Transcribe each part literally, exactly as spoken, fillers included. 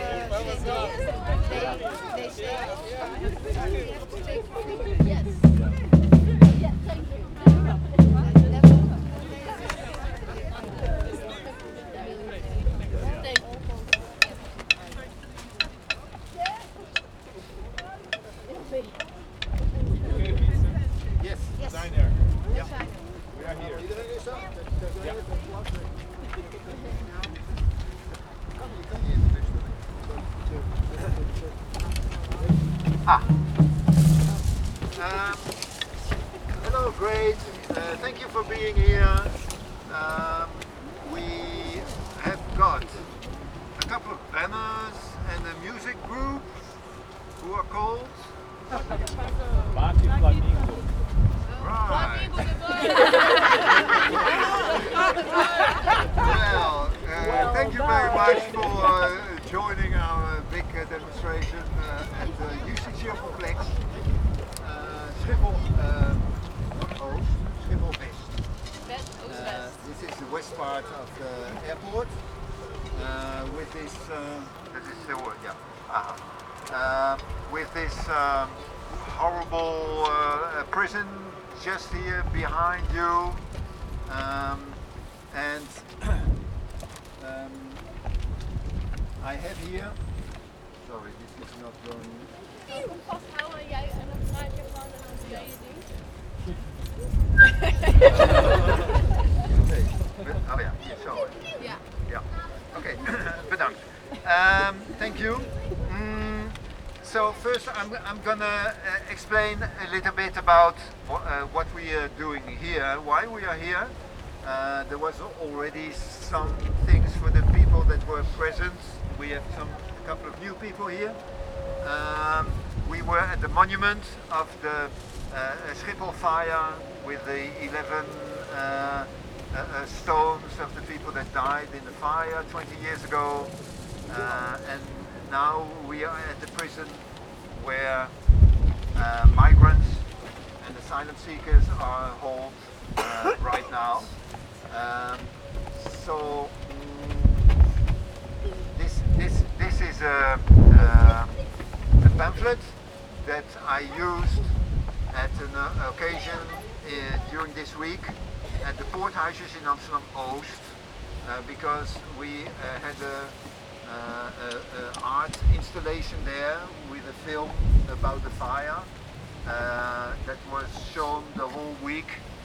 Ah. Um, hello, great. Uh, thank you for being here. Um, we have got a couple of banners and a music group who are called Party Flamingo. Right. Well, uh, thank you very much for uh, joining our uh, big uh, demonstration uh, at the U C C complex, uh, Schiphol uh, Oost, Schiphol West. Uh, this is the west part of the airport. Uh, with this, uh, this is the word, yeah. Uh-huh. Uh, with this um, horrible uh, prison just here behind you, um, and um, I have here. Sorry, this is not going. Kun je hem vasthouden jij en dan draait je gewoon en dan speel je ding. Okay. Oh ja, hier zo. Ja. Ja. Oké, bedankt. Um, thank you. Mm, so first I'm, I'm gonna uh, explain a little bit about wh uh, what we are doing here, why we are here. Uh, there was already some things for the people that were present. We have some a couple of new people here. Um, we were at the monument of the uh, Schiphol fire with the eleven uh, Uh, uh, stones of the people that died in the fire twenty years ago, uh, and now we are at the prison where uh, migrants and asylum seekers are held uh, right now. Um, so mm, this this this is a, uh, a pamphlet that I used at an uh, occasion uh, during this week at the Poorthuisjes in Amsterdam Oost, uh, because we uh, had a, uh, a, a art installation there with a film about the fire uh, that was shown the whole week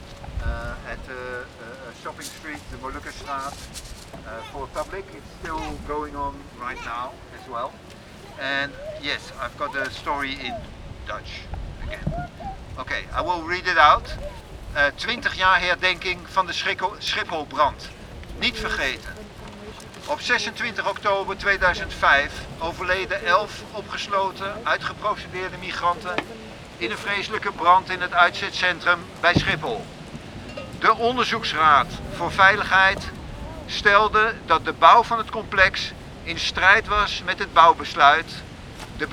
uh, at a, a shopping street, the Molukkenstraat, uh, for public. It's still going on right now as well. And yes, I've got a story in Dutch again. Okay, I will read it out. Uh, twintig jaar herdenking van de Schipholbrand. Niet vergeten. Op zesentwintig oktober tweeduizend vijf overleden elf opgesloten, uitgeprocedeerde migranten in een vreselijke brand in het uitzetcentrum bij Schiphol. De Onderzoeksraad voor Veiligheid stelde dat de bouw van het complex in strijd was met het bouwbesluit, de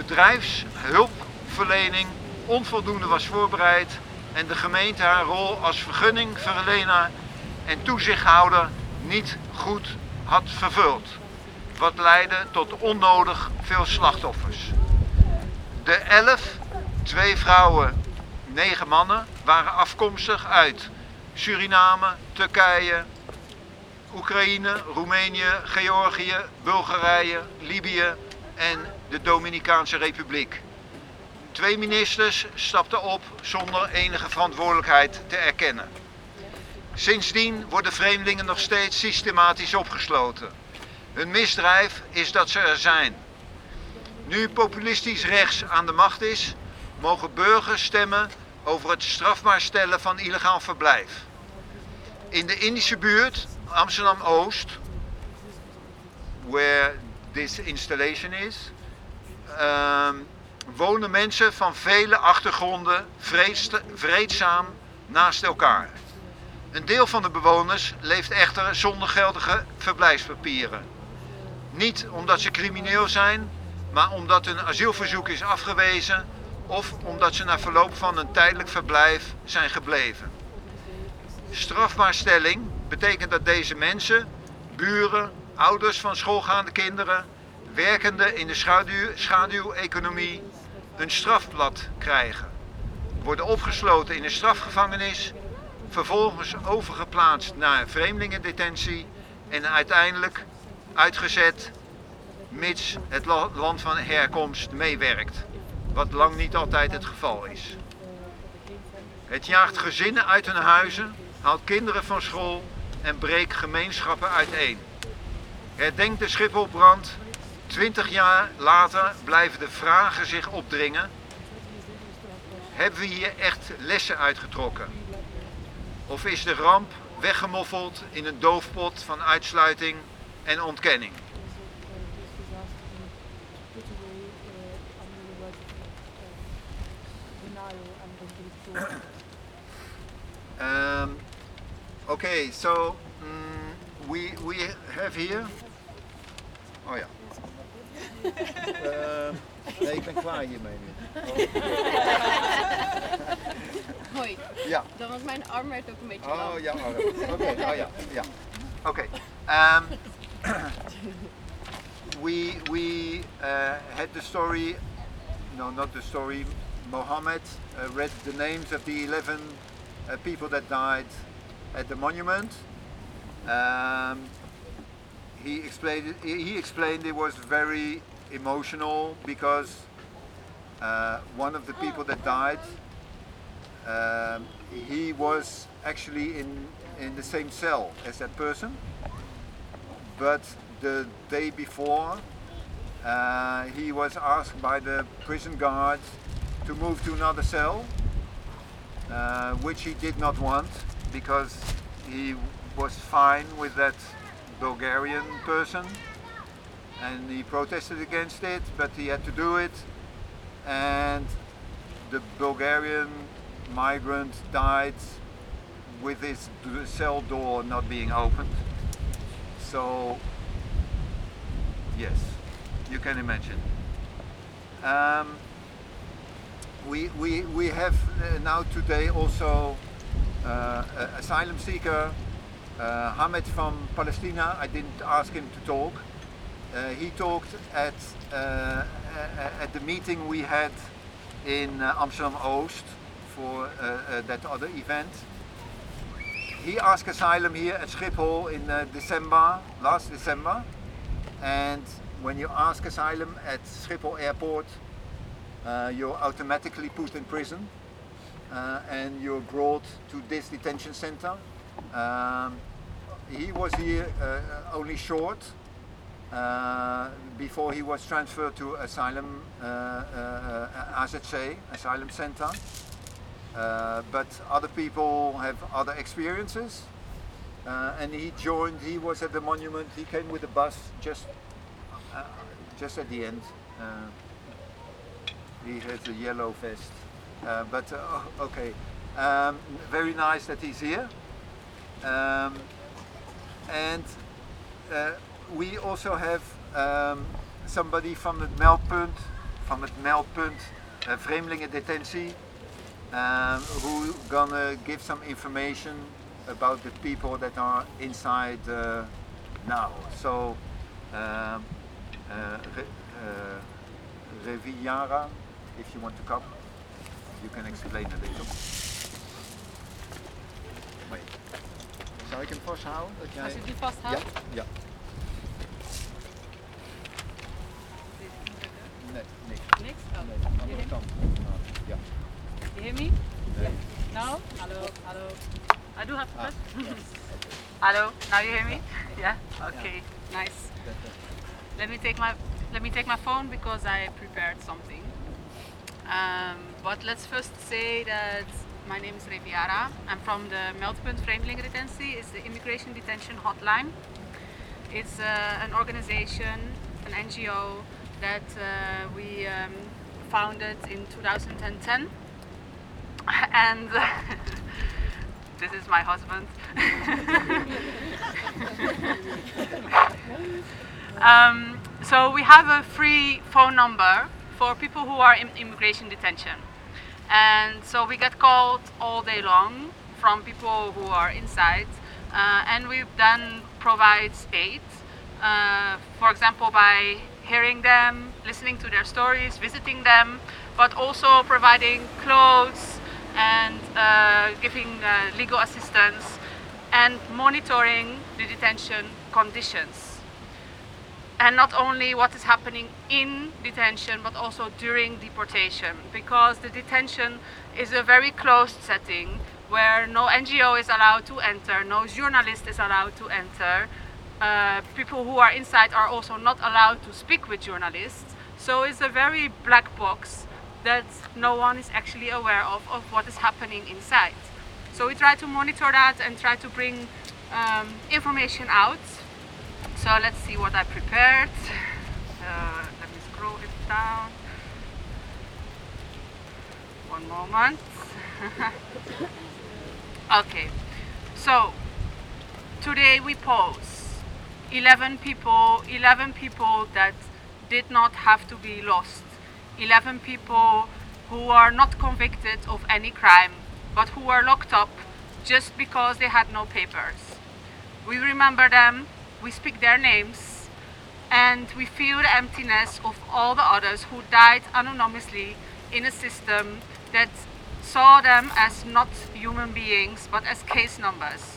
bedrijfshulpverlening onvoldoende was voorbereid en de gemeente haar rol als vergunningverlener en toezichthouder niet goed had vervuld, wat leidde tot onnodig veel slachtoffers. De elf, twee vrouwen, negen mannen, waren afkomstig uit Suriname, Turkije, Oekraïne, Roemenië, Georgië, Bulgarije, Libië en de Dominicaanse Republiek. Twee ministers stapten op zonder enige verantwoordelijkheid te erkennen. Sindsdien worden vreemdelingen nog steeds systematisch opgesloten. Hun misdrijf is dat ze er zijn. Nu populistisch rechts aan de macht is, mogen burgers stemmen over het strafbaar stellen van illegaal verblijf. In de Indische buurt, Amsterdam Oost, where this installation is, um, wonen mensen van vele achtergronden vreedzaam naast elkaar. Een deel van de bewoners leeft echter zonder geldige verblijfspapieren. Niet omdat ze crimineel zijn, maar omdat hun asielverzoek is afgewezen of omdat ze na verloop van een tijdelijk verblijf zijn gebleven. Strafbaarstelling betekent dat deze mensen, buren, ouders van schoolgaande kinderen, werkenden in de schaduw, schaduweconomie een strafblad krijgen. Worden opgesloten in een strafgevangenis, vervolgens overgeplaatst naar vreemdelingendetentie en uiteindelijk uitgezet mits het la- land van herkomst meewerkt, wat lang niet altijd het geval is. Het jaagt gezinnen uit hun huizen, haalt kinderen van school en breekt gemeenschappen uiteen. Herdenkt de Schipholbrand, twintig jaar later blijven de vragen zich opdringen. Hebben we hier echt lessen uitgetrokken? Of is de ramp weggemoffeld in een doofpot van uitsluiting en ontkenning? Um, okay, so mm, we we have here. Oh ja. Uh, nee, ik ben klaar hiermee nu. Hoi. Ja. Dan was mijn arm werd ook een beetje lang. Oh ja, arm. Oké, oh ja, ja. Oké. Um, we we uh, had the story. No, not the story. Mohammed uh, read the names of the eleven uh, people that died at the monument. Um, he explained. He explained it was very emotional because uh, one of the people that died, um, he was actually in in the same cell as that person, but the day before uh, he was asked by the prison guard to move to another cell, uh, which he did not want because he was fine with that Bulgarian person and he protested against it, but he had to do it, and the Bulgarian migrant died with his d- cell door not being opened. So yes, you can imagine. Um, we, we, we have uh, now today also uh, a asylum seeker, uh, Hamed from Palestine. I didn't ask him to talk. Uh, he talked at, uh, at the meeting we had in uh, Amsterdam Oost for uh, uh, that other event. He asked asylum here at Schiphol in uh, December, last December, and when you ask asylum at Schiphol airport, uh, you're automatically put in prison uh, and you're brought to this detention center. Um, he was here uh, only short uh, before he was transferred to asylum uh, uh, A Z C, asylum center. Uh, but other people have other experiences, uh, and he joined. He was at the monument. He came with a bus just, uh, just at the end. Uh, he has a yellow vest, uh, but uh, okay. Um, very nice that he's here, um, and uh, we also have um, somebody from het meldpunt, from het meldpunt uh, vreemdelingendetentie. Um, who gonna give some information about the people that are inside uh, now. So, um, uh, Re, uh, Reviara, if you want to come, you can explain a little. Wait. Zou ik hem vasthouden? Dat jij... Als ik die vasthoudt? Ja, ja. Nee, niks. Niks? Oh. Nee, aan de andere kant. Ah, ja. You hear me? Nee. No? Hello, hello. I do have to Ah, press. yes. Okay. Hello, now you hear me? Yeah? Okay, nice. Better. Let me take my let me take my phone because I prepared something. Um, but let's first say that my name is Reviara. I'm from the Meldpunt Vreemdelingendetentie. It's the Immigration Detention Hotline. It's uh, an organization, an N G O that uh, we um, founded in two thousand ten. And uh, this is my husband. um, so we have a free phone number for people who are in immigration detention. And so we get called all day long from people who are inside. Uh, and we then provide aid, uh, for example, by hearing them, listening to their stories, visiting them, but also providing clothes and uh, giving uh, legal assistance and monitoring the detention conditions. And not only what is happening in detention, but also during deportation, because the detention is a very closed setting where no N G O is allowed to enter, no journalist is allowed to enter. Uh, people who are inside are also not allowed to speak with journalists. So it's a very black box that no one is actually aware of, of what is happening inside. So we try to monitor that and try to bring um, information out. So let's see what I prepared. Uh, let me scroll it down. One moment. Okay, so today we pose eleven people, eleven people that did not have to be lost. eleven people who are not convicted of any crime, but who were locked up just because they had no papers. We remember them, we speak their names, and we feel the emptiness of all the others who died anonymously in a system that saw them as not human beings, but as case numbers.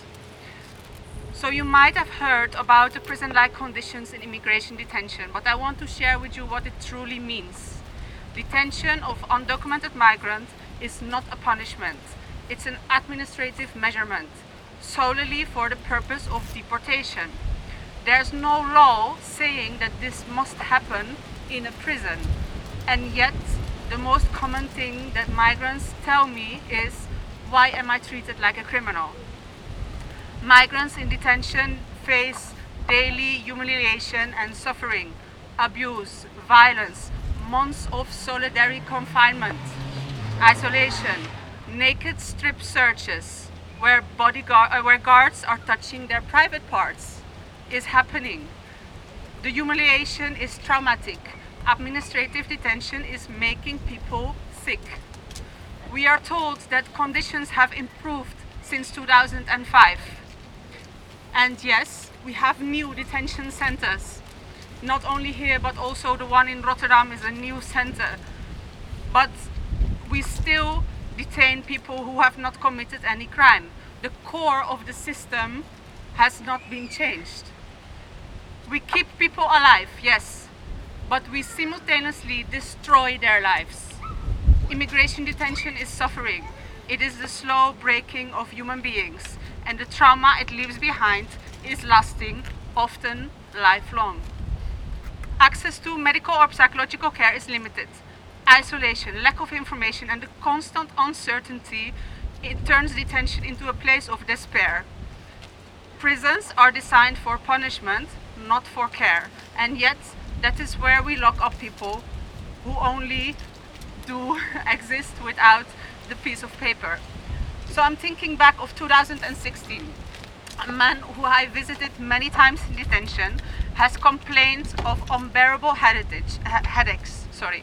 So you might have heard about the prison-like conditions in immigration detention, but I want to share with you what it truly means. Detention of undocumented migrants is not a punishment. It's an administrative measurement, solely for the purpose of deportation. There's no law saying that this must happen in a prison. And yet, the most common thing that migrants tell me is, why am I treated like a criminal? Migrants in detention face daily humiliation and suffering, abuse, violence, months of solitary confinement, isolation, naked strip searches where, bodyguard, uh, where guards are touching their private parts is happening. The humiliation is traumatic. Administrative detention is making people sick. We are told that conditions have improved since two thousand five. And yes, we have new detention centers. Not only here, but also the one in Rotterdam is a new center. But we still detain people who have not committed any crime. The core of the system has not been changed. We keep people alive, yes, but we simultaneously destroy their lives. Immigration detention is suffering. It is the slow breaking of human beings, and the trauma it leaves behind is lasting, often lifelong. Access to medical or psychological care is limited. Isolation, lack of information, and the constant uncertainty, it turns detention into a place of despair. Prisons are designed for punishment, not for care, and yet that is where we lock up people who only do exist without the piece of paper. So I'm thinking back of two thousand sixteen. A man who I visited many times in detention has complained of unbearable headache, headaches. Sorry.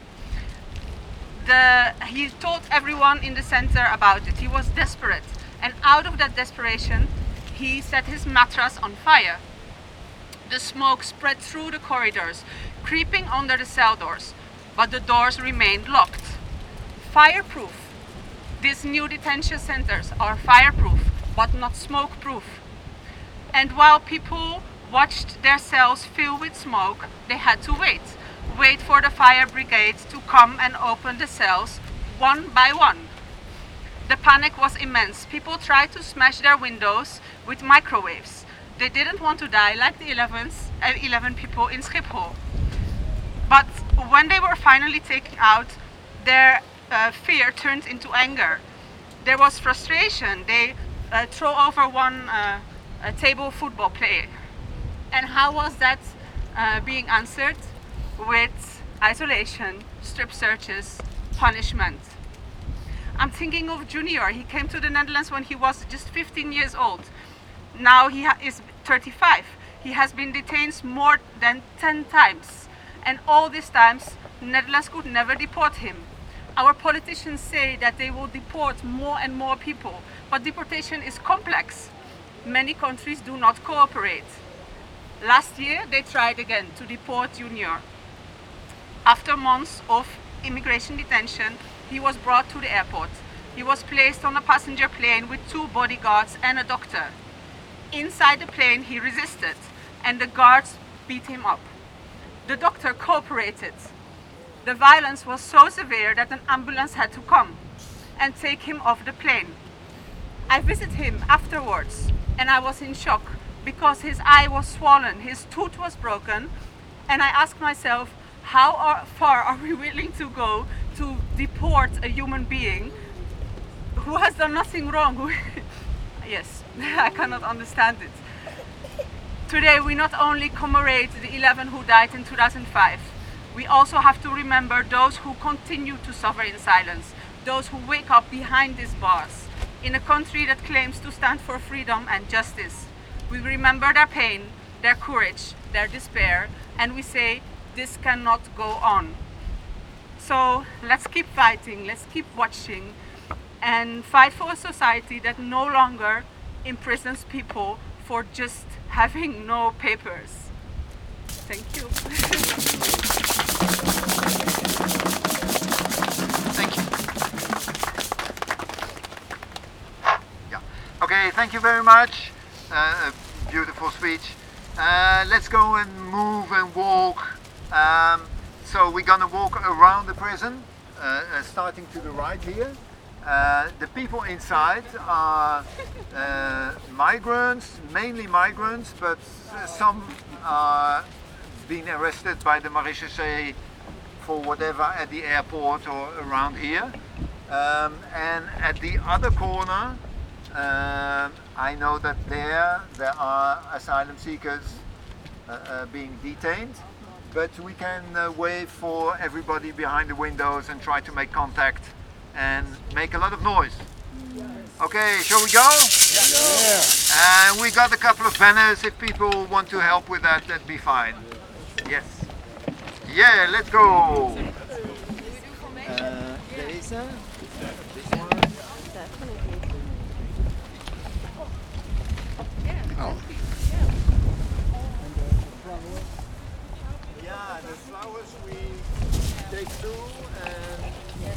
The, he told everyone in the center about it. He was desperate, and out of that desperation, he set his mattress on fire. The smoke spread through the corridors, creeping under the cell doors, but the doors remained locked. Fireproof. These new detention centers are fireproof, but not smoke-proof. And while people watched their cells fill with smoke, they had to wait. Wait for the fire brigade to come and open the cells one by one. The panic was immense. People tried to smash their windows with microwaves. They didn't want to die like the eleven people in Schiphol. But when they were finally taken out, their uh, fear turned into anger. There was frustration. They uh, threw over one uh, a table football player. And how was that uh, being answered? With isolation, strip searches, punishment. I'm thinking of Junior. He came to the Netherlands when he was just fifteen years old. Now he is thirty-five. He has been detained more than ten times. And all these times, Netherlands could never deport him. Our politicians say that they will deport more and more people, but deportation is complex. Many countries do not cooperate. Last year, they tried again to deport Junior. After months of immigration detention, he was brought to the airport. He was placed on a passenger plane with two bodyguards and a doctor. Inside the plane, he resisted, and the guards beat him up. The doctor cooperated. The violence was so severe that an ambulance had to come and take him off the plane. I visited him afterwards, and I was in shock because his eye was swollen, his tooth was broken, and I asked myself, how are, far are we willing to go to deport a human being who has done nothing wrong? Who yes, I cannot understand it. Today we not only commemorate the eleven who died in two thousand five, we also have to remember those who continue to suffer in silence, those who wake up behind these bars, in a country that claims to stand for freedom and justice. We remember their pain, their courage, their despair, and we say, this cannot go on. So let's keep fighting, let's keep watching, and fight for a society that no longer imprisons people for just having no papers. Thank you. Thank you. Yeah. Okay, thank you very much. Uh, a beautiful speech. Uh, let's go and move and walk. Um, so we're gonna walk around the prison, uh, uh, starting to the right here. Uh, the people inside are uh, migrants, mainly migrants, but uh, some are being arrested by the Marechaussee for whatever at the airport or around here. Um, and at the other corner, uh, I know that there there are asylum seekers uh, uh, being detained, but we can uh, wave for everybody behind the windows and try to make contact and make a lot of noise. Okay, shall we go? Yeah. And we got a couple of banners. If people want to help with that, that'd be fine. Yes. Yeah, let's go. Uh, deze. This one. Oh. Yeah, the flowers we take two and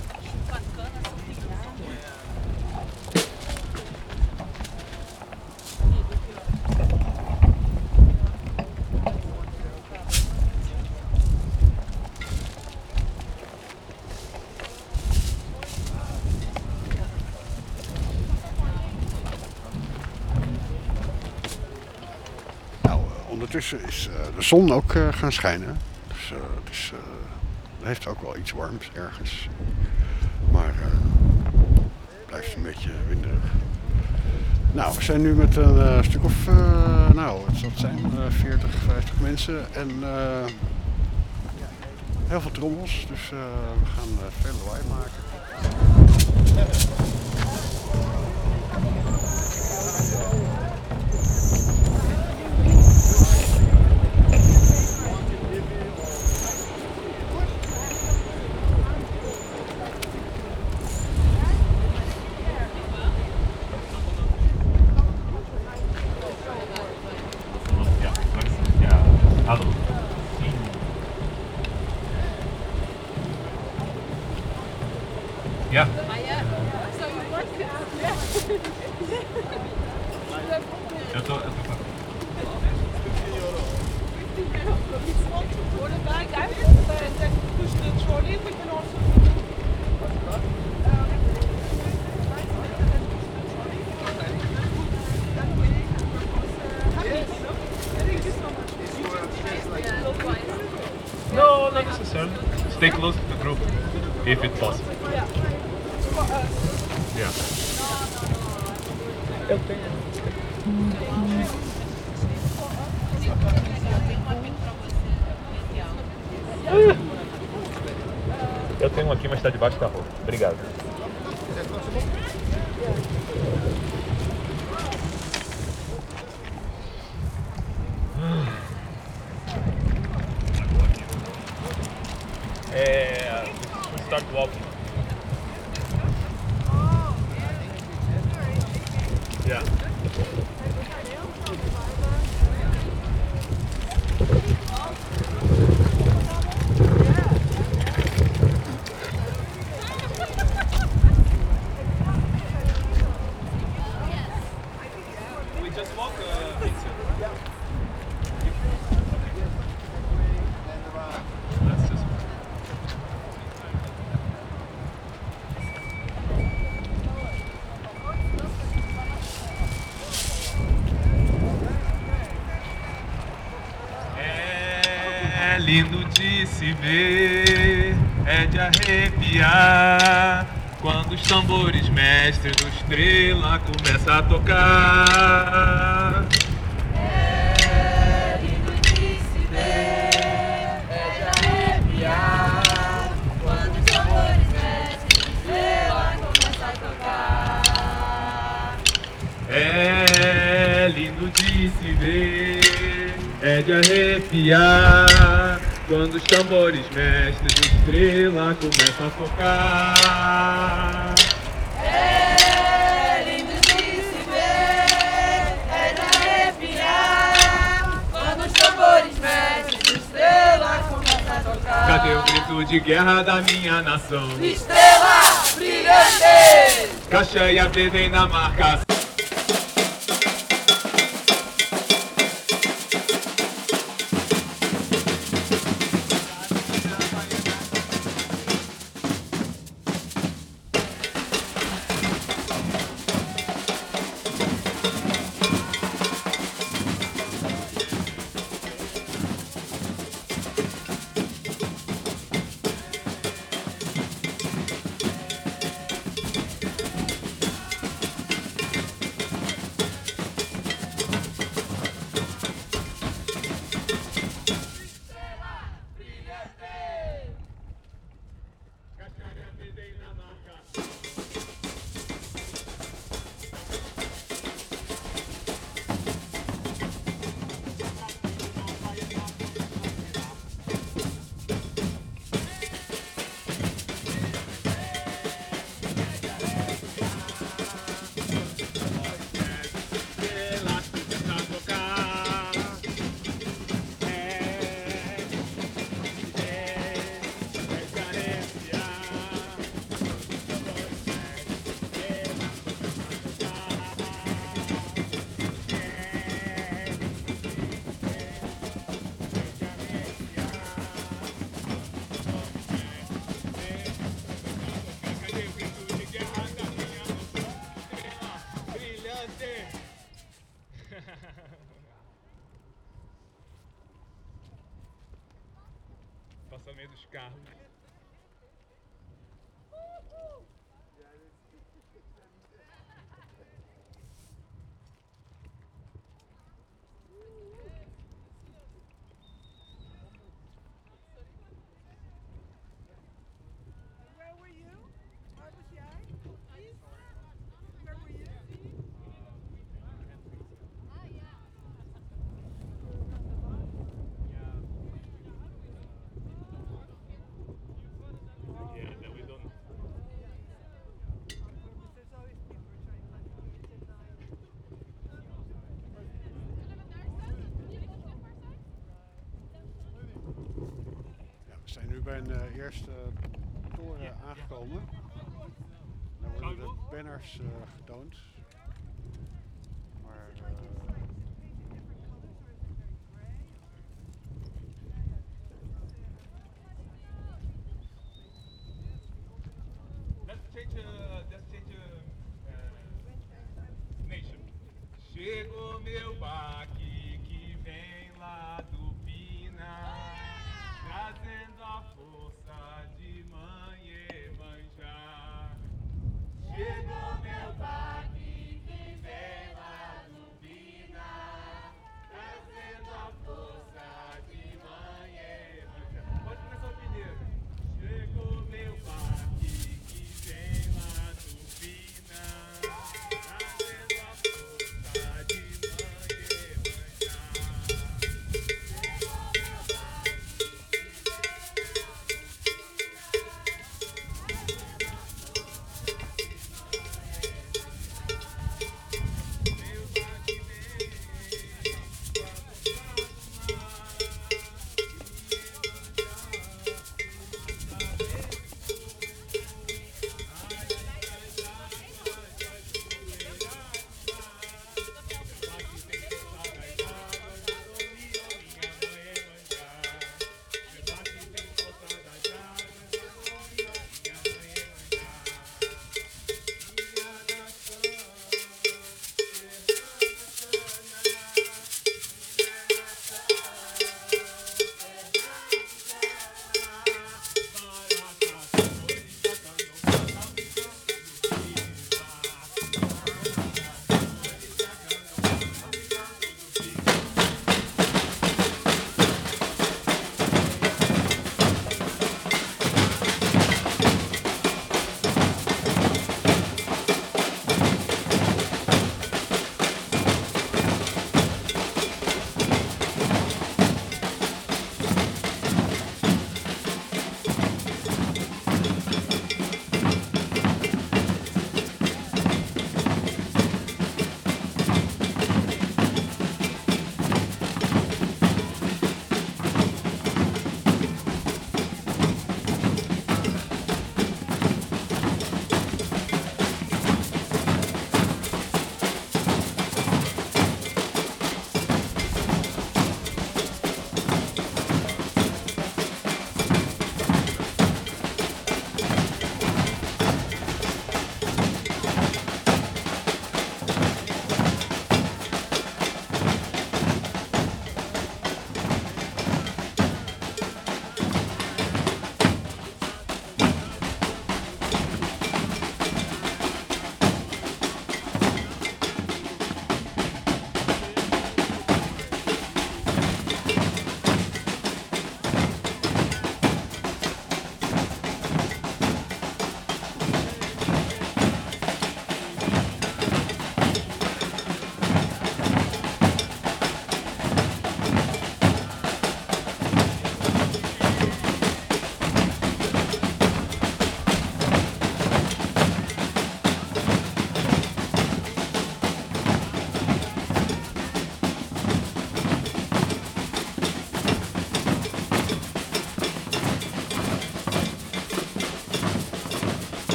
Nou, uh, ondertussen is uh, de zon ook uh, gaan schijnen. Dus uh, het, is, uh, het heeft ook wel iets warms ergens. Maar uh, het blijft een beetje winderig. Nou, we zijn nu met een uh, stuk of, uh, nou, wat zal het zijn, uh, veertig, vijftig mensen en uh, heel veel trommels. Dus uh, we gaan uh, veel lawaai maken. Ja. Ja, to, to pak. No, not necessarily. Stay close to the group, if it's possible. Yeah. Eu tenho um aqui, mas está debaixo da roupa. Obrigado. É, start walking. Yeah. lindo de se ver, é de arrepiar, quando os tambores mestres do Estrela começam a tocar. É lindo de se ver, é de arrepiar, quando os tambores mestres do Estrela começam a tocar. É lindo de se ver, é de arrepiar, quando os tambores mestres do Estrela começam a tocar. É lindo de se ver, é de arrepiar, quando os tambores mestres do Estrela começam a tocar. Cadê o grito de guerra da minha nação? Estrela brilhante! Caixa e a vem na marcação. Passa meio dos carros. We zijn nu bij een uh, eerste toren aangekomen. Daar worden de banners uh, getoond. Maar uh, Let's change, uh, let's change uh, uh, nation. Chegou meu baque que vem lá do Pina, trazendo a força de mãe e manjar. Chegou meu baque que vem lá do Pina, trazendo a força de mãe e manjar. Pode começar o primeiro. Chegou meu baque que vem lá do Pina, trazendo a força de mãe e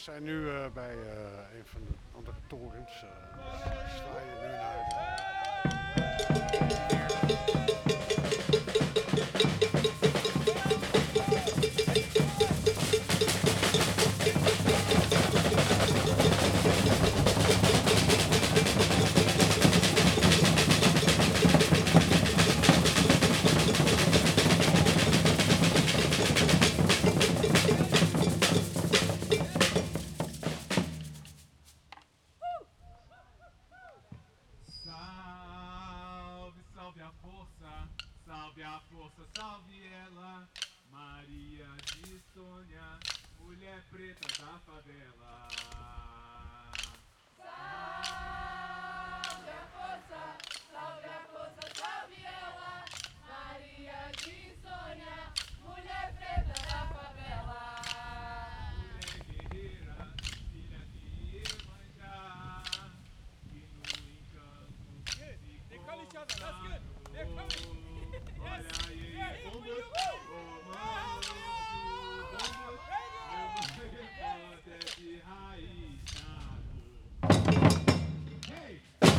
zijn nu uh, bij uh, een van de andere torens. Uh, zwaaien nu naar de... Salve a força, salve ela, Maria de Sônia, mulher preta da favela. Salve a força, salve a força, salve ela, Maria de Sônia, mulher preta da favela. Mulher guerreira, filha de Iemanjá, que no encanto se consagrou. Olha aí, bombas, bombas, bombas, meu repórter de raiz, hey!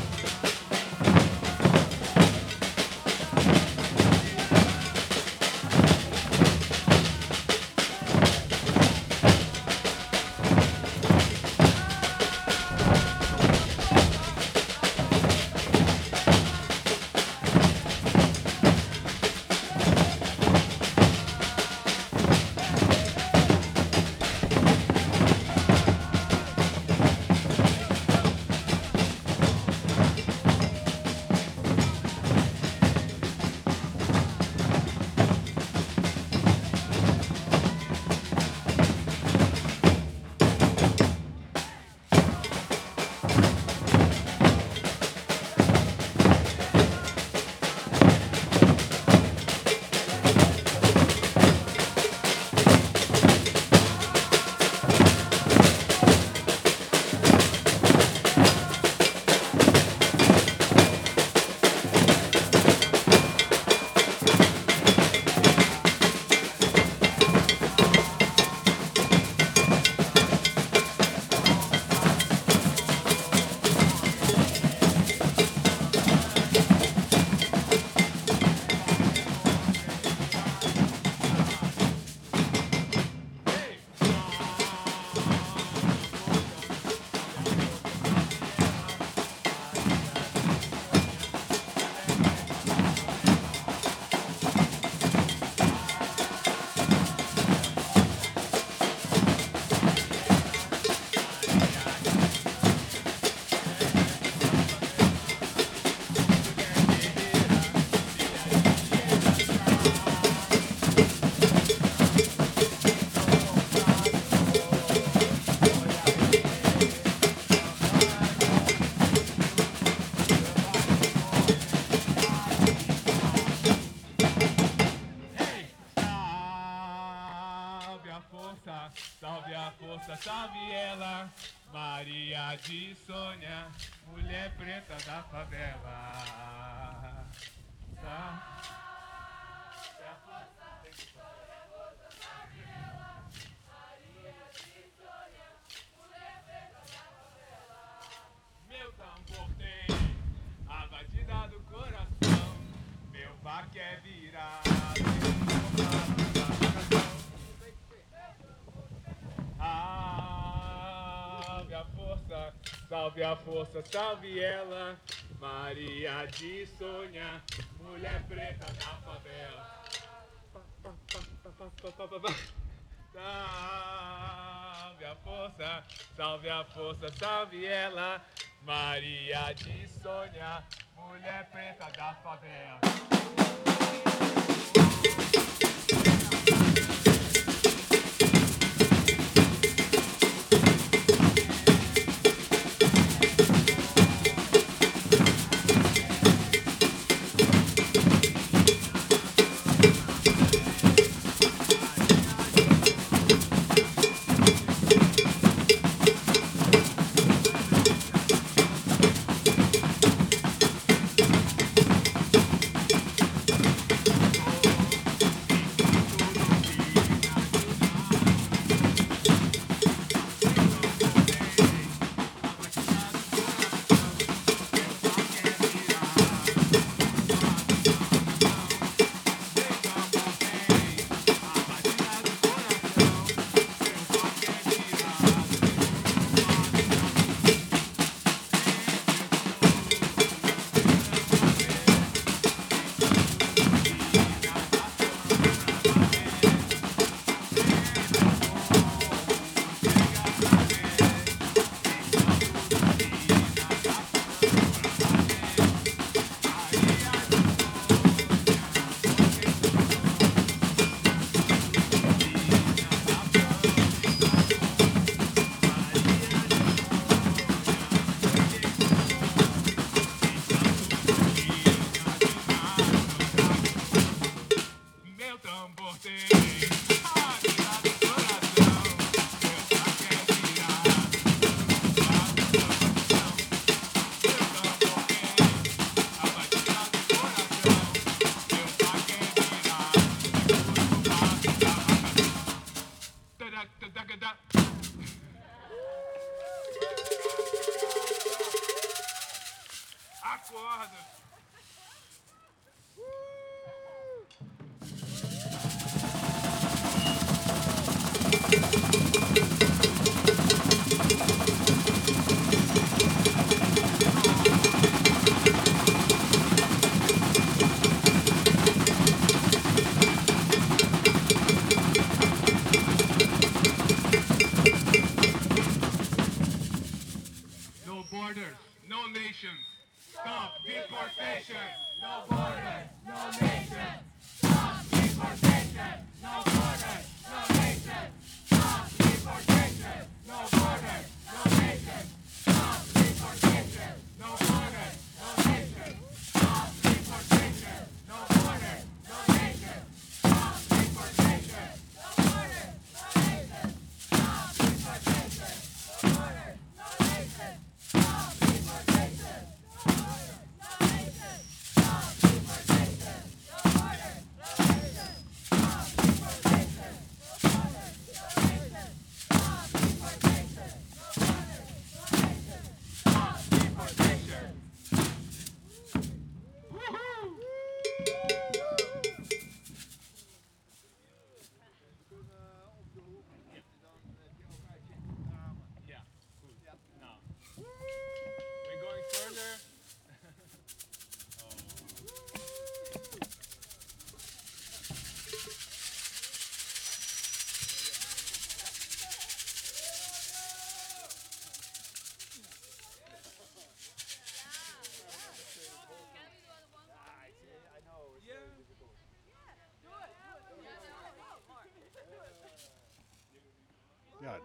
Salve a força, salve ela, Maria de Sônia, mulher preta da favela. Salve a força, salve a força, salve ela, Maria de Sônia, mulher preta da favela. Meu tambor tem a batida do coração, meu baque é virado. Salve a força, salve a força, salve ela, Maria de Sônia, mulher preta da favela. Salve a força, salve a força, salve ela, Maria de Sônia, mulher preta da favela.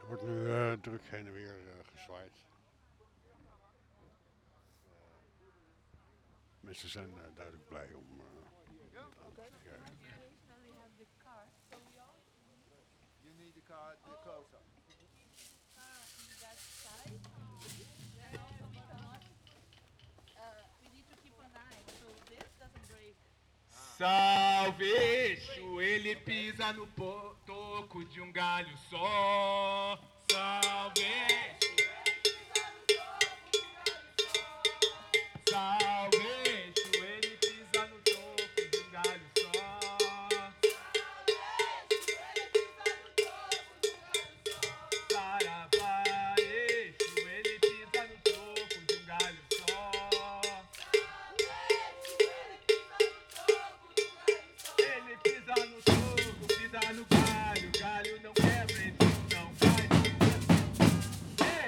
Er wordt nu uh, druk heen en weer uh, gezwaaid. Uh, mensen zijn uh, duidelijk blij om uh, Yeah, okay. ja, You need the card uh, closer. Salve Exu, ele pisa no po- toco de um galho só. Salve Exu, salve Exu, ele pisa no toco de um galho só. Saravá Exu, ele pisa no toco de um galho só. Ele pisa no toco, pisa no galho, galho não quebra, então não faz.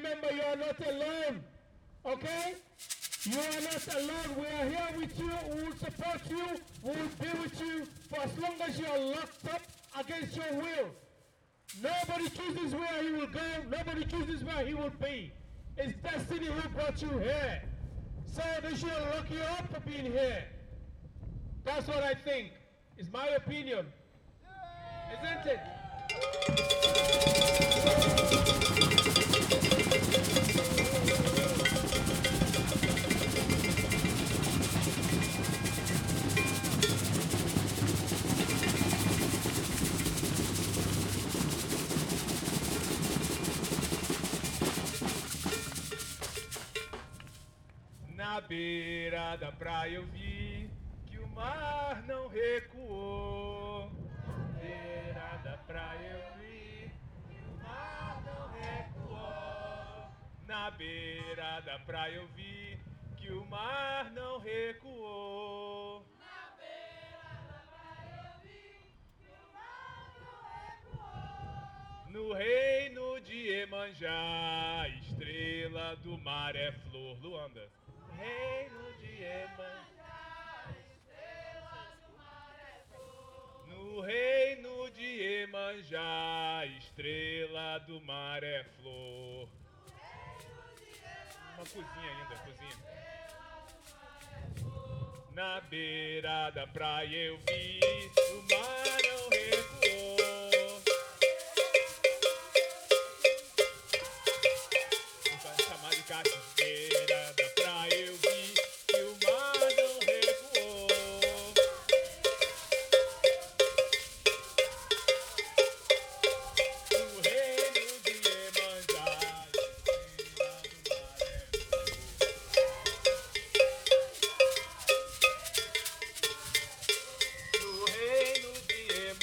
remember you are not alone. Okay? You are not alone. We are here with you. We will support you. We will be with you for as long as you are locked up against your will. Nobody chooses where he will go. Nobody chooses where he will be. It's destiny who brought you here. So they should lock you up for being here. That's what I think. It's my opinion. Isn't it? Na beira da praia eu vi que o mar não recuou. Na beira da praia eu vi que o mar não recuou. Na beira da praia eu vi que o mar não recuou. Na beira da praia eu vi que o mar não recuou. No reino de Iemanjá, estrela do mar é flor. Luanda. Reino de Iemanjá, Estrela do mar é flor. no reino de Iemanjá, estrela do mar é flor. Uma cozinha ainda, cozinha. Na beira da praia eu vi, o mar não recuou. Vou chamar de cachoeira da praia eu vi que o mar não recuou. No reino de Iemanjá, estrela do mar é flor. No reino de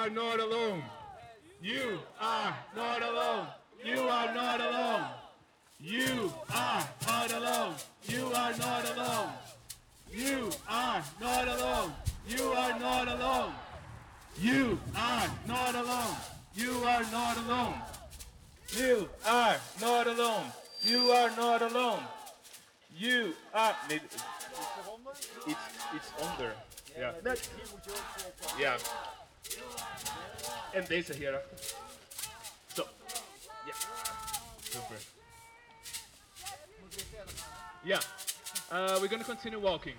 are not alone. You are not alone. You are not alone. You are not alone. You are not alone. You are not alone. You are not alone. You are not alone. You are not alone. You are not alone. You are not alone. You are. Nee, iets, iets onder. Ja. Net. Ja. En deze hierachter. Zo. Ja. Super. Yeah. Uh, we're gonna continue walking.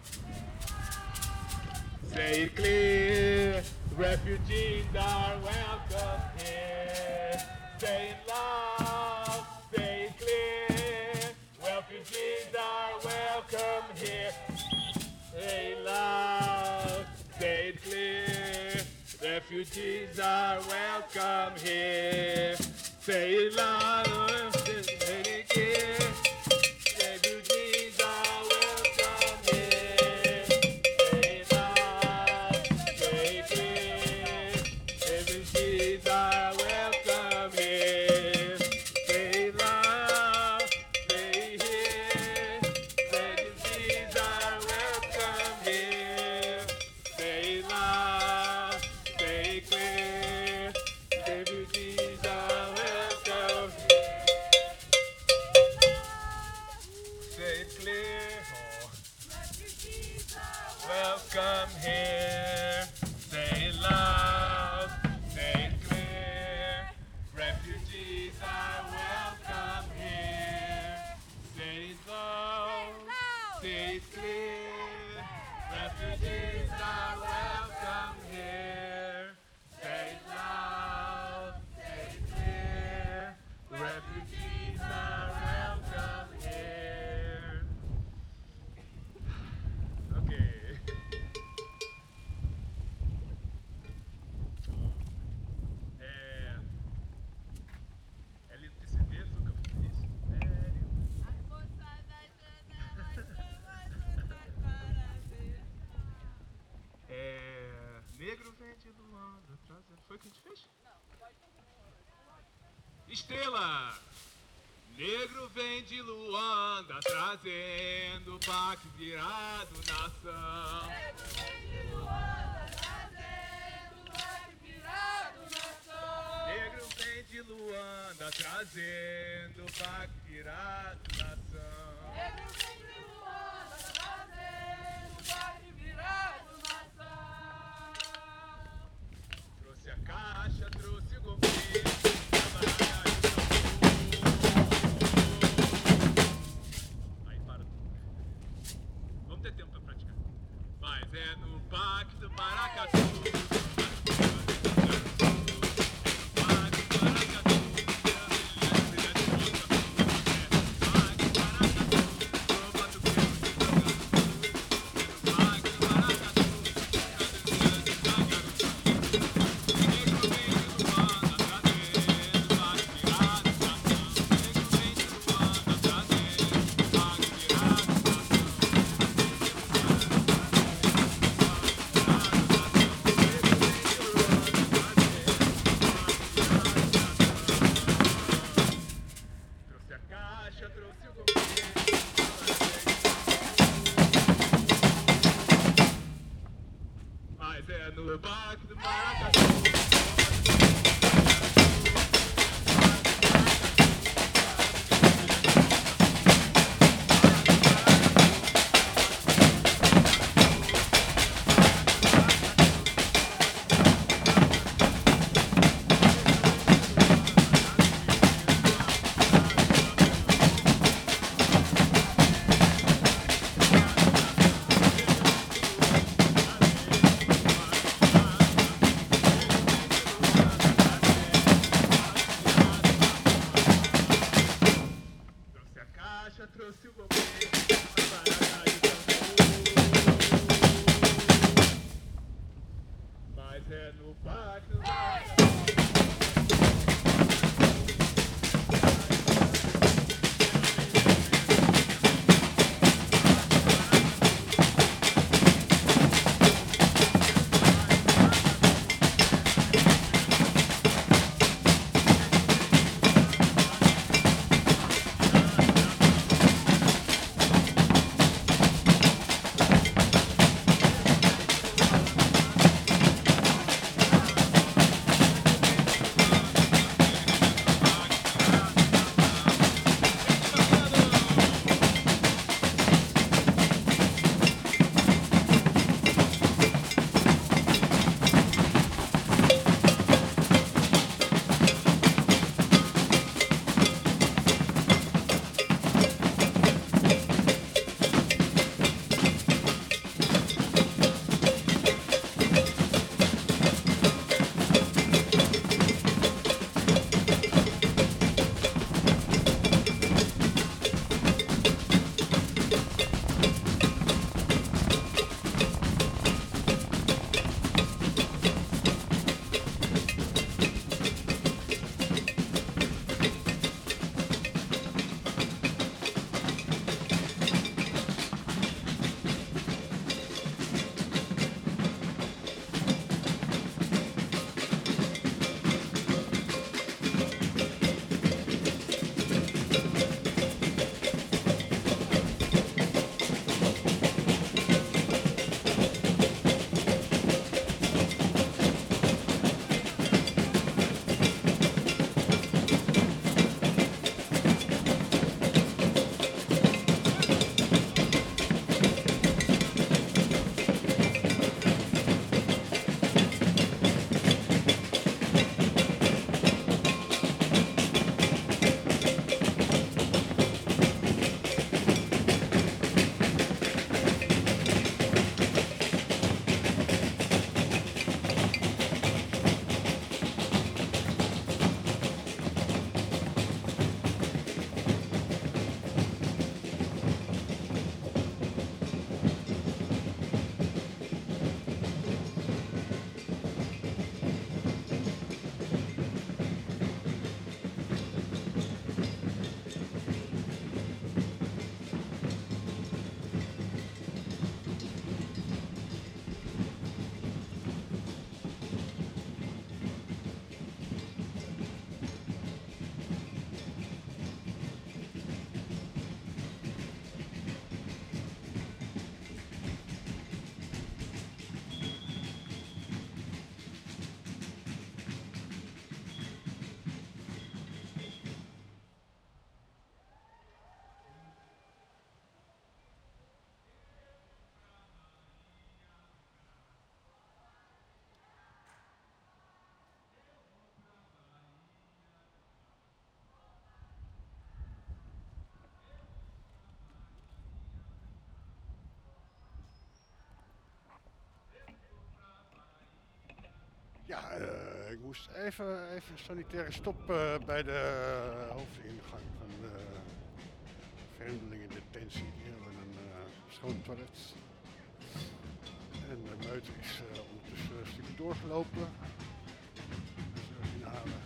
Say it clear, refugees are welcome here. Say it loud, say it clear, refugees are welcome here. Say it loud, say it clear, refugees are welcome here. Say it loud, say it clear. Welcome here, say it loud, say it clear. Refugees are welcome here. Say it loud, say it clear. Refugees are welcome here. Say it loud, say it clear. Refugees are welcome here. Okay. Negro vem de Luanda, trazendo. Foi o que a gente fez? Estrela! Negro vem de Luanda, trazendo pac virado nação. Negro vem de Luanda, trazendo pac virado nação. Negro vem de Luanda, trazendo pac virado nação. Negro vem de Luanda, trazendo pac virado nação. Trouxe a caixa, trouxe o governo. Aí para tudo. Vamos ter tempo pra praticar. Mas é no Parque do Maracatu. Mas é no Parque do Maracatu. Trouxe o bombeiro, mas é no Parque do Maracatu. moest even, even een sanitaire stop uh, bij de uh, hoofdingang van de vreemdelingendetentie. Die hebben een uh, schoon toilet. En de meute is uh, ondertussen een stukje doorgelopen. Dus inhalen.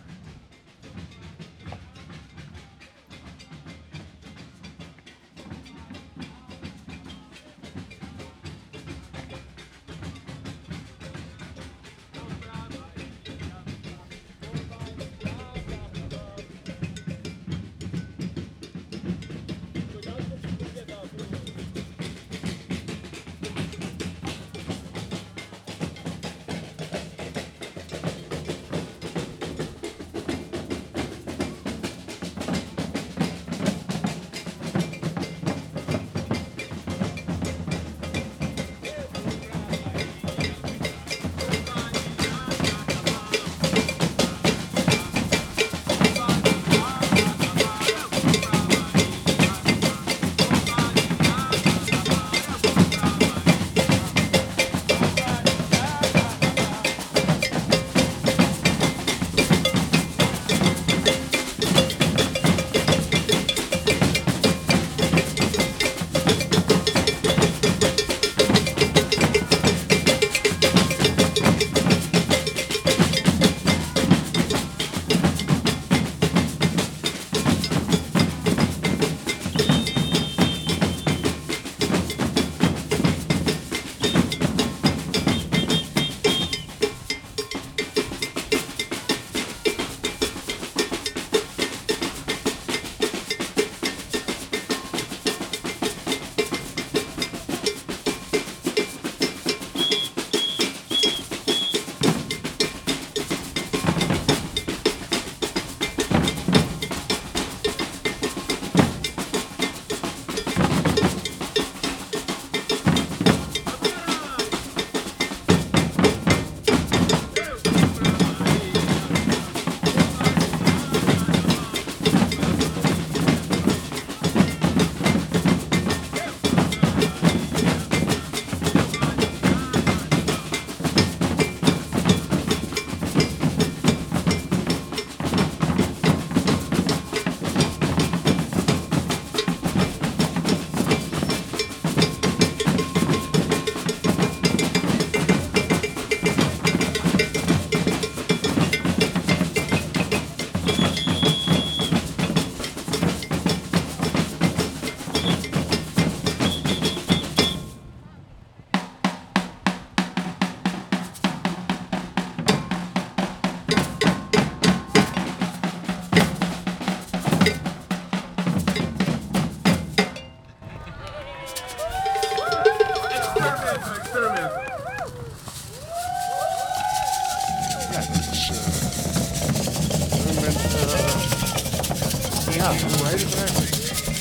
Ja, hoe heet het eigenlijk?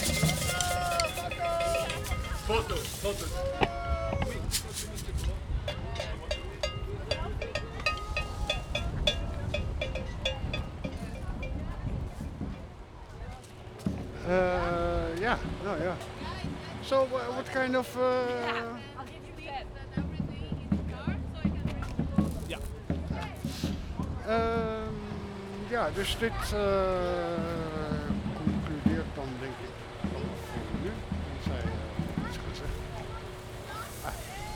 Foto, foto. Uh, yeah, no, yeah. So, uh, what kind of? Uh, I'll give you that and everything in the car so I can bring it home. Ja. Um, ja, dus dit uh, concludeert dan denk ik voor nu. Dat zij uh, iets gaat zeggen. Ah.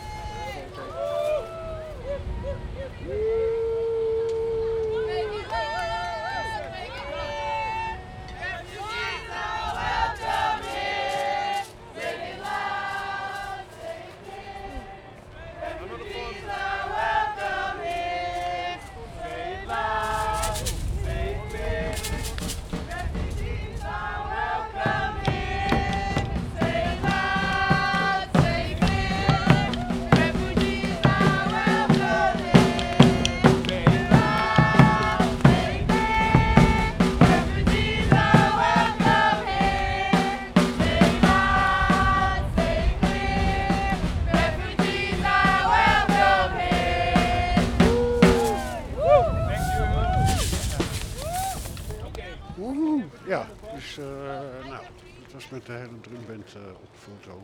Ja, dus uh, nou, het was met de hele drumband uh, op foto.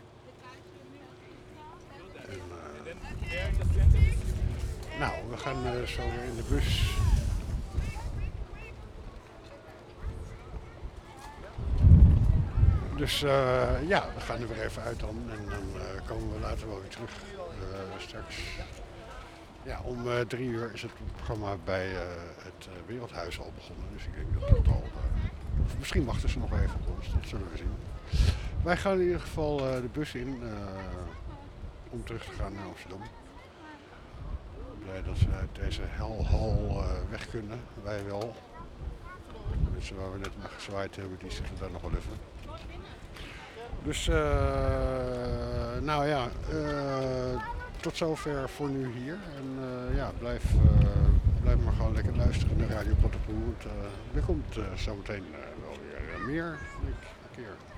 En, uh, nou, we gaan uh, zo weer in de bus Dus uh, ja, we gaan er weer even uit dan en dan uh, komen we later wel weer terug. Uh, straks ja, om uh, drie uur is het programma bij uh, het uh, Wereldhuis al begonnen. Dus ik denk dat dat al... Uh, of misschien wachten ze nog even op ons, dat zullen we zien. Wij gaan in ieder geval uh, de bus in uh, om terug te gaan naar Amsterdam. Blij dat we uit deze hellhal uh, weg kunnen, wij wel. De mensen waar we net naar gezwaaid hebben, die zitten daar nog wel even. Dus, uh, nou ja, uh, tot zover voor nu hier. En uh, ja, blijf, uh, blijf maar gewoon lekker luisteren naar Radio Potterpoel. Want uh, er komt uh, zometeen uh, wel weer uh, meer, denk ik, een keer.